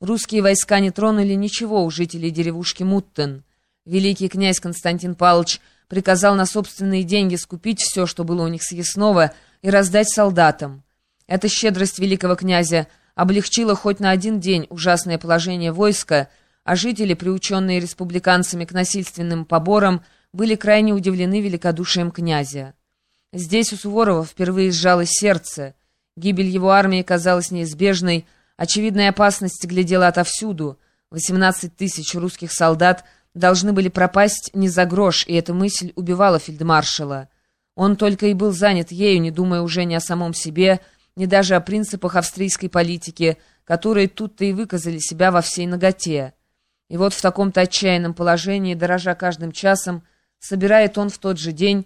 Русские войска не тронули ничего у жителей деревушки Муттен. Великий князь Константин Павлович приказал на собственные деньги скупить все, что было у них съестного, и раздать солдатам. Эта щедрость великого князя облегчила хоть на один день ужасное положение войска, а жители, приученные республиканцами к насильственным поборам, были крайне удивлены великодушием князя. Здесь у Суворова впервые сжалось сердце. Гибель его армии казалась неизбежной, очевидная опасность глядела отовсюду. 18 тысяч русских солдат должны были пропасть не за грош, и эта мысль убивала фельдмаршала. Он только и был занят ею, не думая уже ни о самом себе, ни даже о принципах австрийской политики, которые тут-то и выказали себя во всей наготе. И вот в таком-то отчаянном положении, дорожа каждым часом, собирает он в тот же день,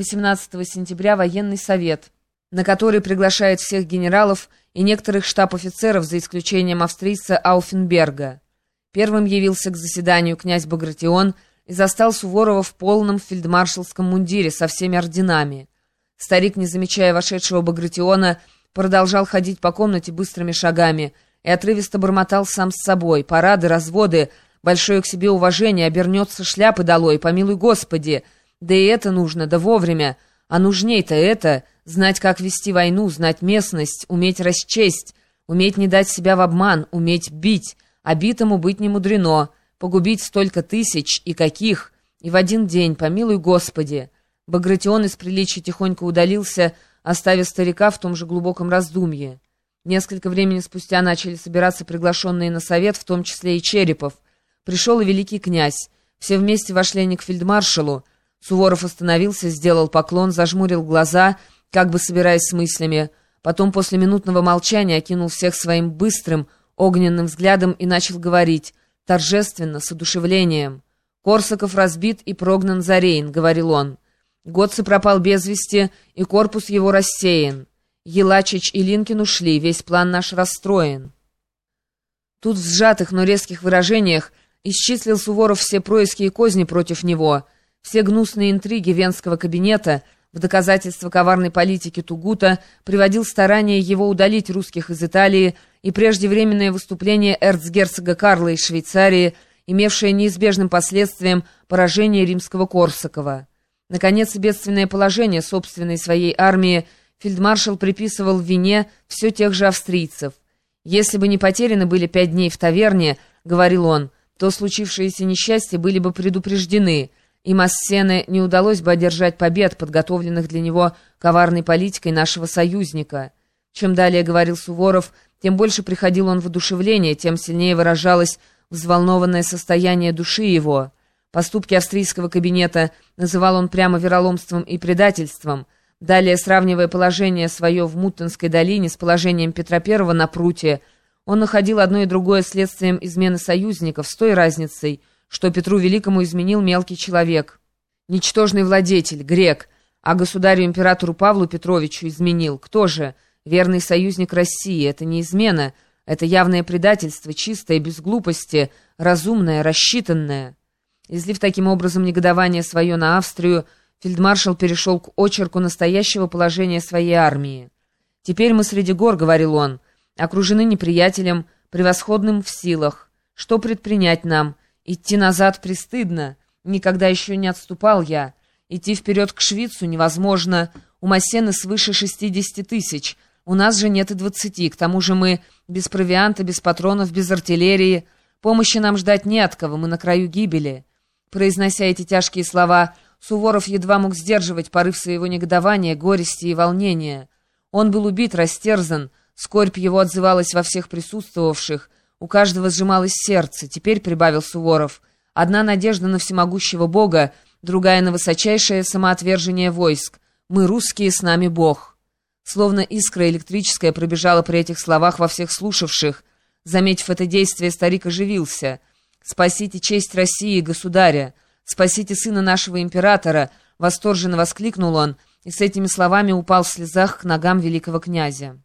18 сентября, военный совет, на который приглашает всех генералов и некоторых штаб-офицеров, за исключением австрийца Ауфенберга. Первым явился к заседанию князь Багратион и застал Суворова в полном фельдмаршалском мундире со всеми орденами. Старик, не замечая вошедшего Багратиона, продолжал ходить по комнате быстрыми шагами и отрывисто бормотал сам с собой: «Парады, разводы, большое к себе уважение, обернется шляпы долой, помилуй Господи! Да и это нужно, да вовремя! А нужней-то это — знать, как вести войну, знать местность, уметь расчесть, уметь не дать себя в обман, уметь бить, а битому быть не мудрено, погубить столько тысяч, и каких, и в один день, помилуй Господи!» Багратион из приличия тихонько удалился, оставив старика в том же глубоком раздумье. Несколько времени спустя начали собираться приглашенные на совет, в том числе и Черепов. Пришел и великий князь. Все вместе вошли они к фельдмаршалу. Суворов остановился, сделал поклон, зажмурил глаза, как бы собираясь с мыслями. Потом после минутного молчания окинул всех своим быстрым, огненным взглядом и начал говорить, торжественно, с одушевлением. «Корсаков разбит и прогнан за Рейн», — говорил он. «Готце пропал без вести, и корпус его рассеян. Елачич и Линкин ушли, весь план наш расстроен». Тут в сжатых, но резких выражениях исчислил Суворов все происки и козни против него, все гнусные интриги венского кабинета, в доказательство коварной политики Тугута приводил старание его удалить русских из Италии и преждевременное выступление эрцгерцога Карла из Швейцарии, имевшее неизбежным последствием поражение римского Корсакова. Наконец, бедственное положение собственной своей армии фельдмаршал приписывал вине все тех же австрийцев. «Если бы не потеряны были 5 дней в таверне, — говорил он, — то случившиеся несчастья были бы предупреждены, и Массене не удалось бы одержать побед, подготовленных для него коварной политикой нашего союзника». Чем далее говорил Суворов, тем больше приходил он в одушевление, тем сильнее выражалось взволнованное состояние души его. Поступки австрийского кабинета называл он прямо вероломством и предательством. Далее, сравнивая положение свое в Муттенской долине с положением Петра I на Пруте, он находил одно и другое следствием измены союзников, с той разницей, что Петру Великому изменил мелкий человек, ничтожный владетель, грек, а государю-императору Павлу Петровичу изменил. Кто же? Верный союзник России. Это не измена, это явное предательство, чистое, без глупости, разумное, рассчитанное. Излив таким образом негодование свое на Австрию, фельдмаршал перешел к очерку настоящего положения своей армии. «Теперь мы среди гор, — говорил он, — окружены неприятелем, превосходным в силах. Что предпринять нам? Идти назад престыдно. Никогда еще не отступал я. Идти вперед к Швицу невозможно. У Массены свыше 60 тысяч. У нас же нет и 20. К тому же мы без провианта, без патронов, без артиллерии. Помощи нам ждать не от кого, мы на краю гибели». Произнося эти тяжкие слова, Суворов едва мог сдерживать порыв своего негодования, горести и волнения. Он был убит, растерзан, скорбь его отзывалась во всех присутствовавших, у каждого сжималось сердце. Теперь, — прибавил Суворов, — одна надежда на всемогущего Бога, другая на высочайшее самоотвержение войск. Мы русские, с нами Бог. Словно искра электрическая пробежала при этих словах во всех слушавших. Заметив это действие, старик оживился. «Спасите честь России и государя! Спасите сына нашего императора!» — восторженно воскликнул он, и с этими словами упал в слезах к ногам великого князя.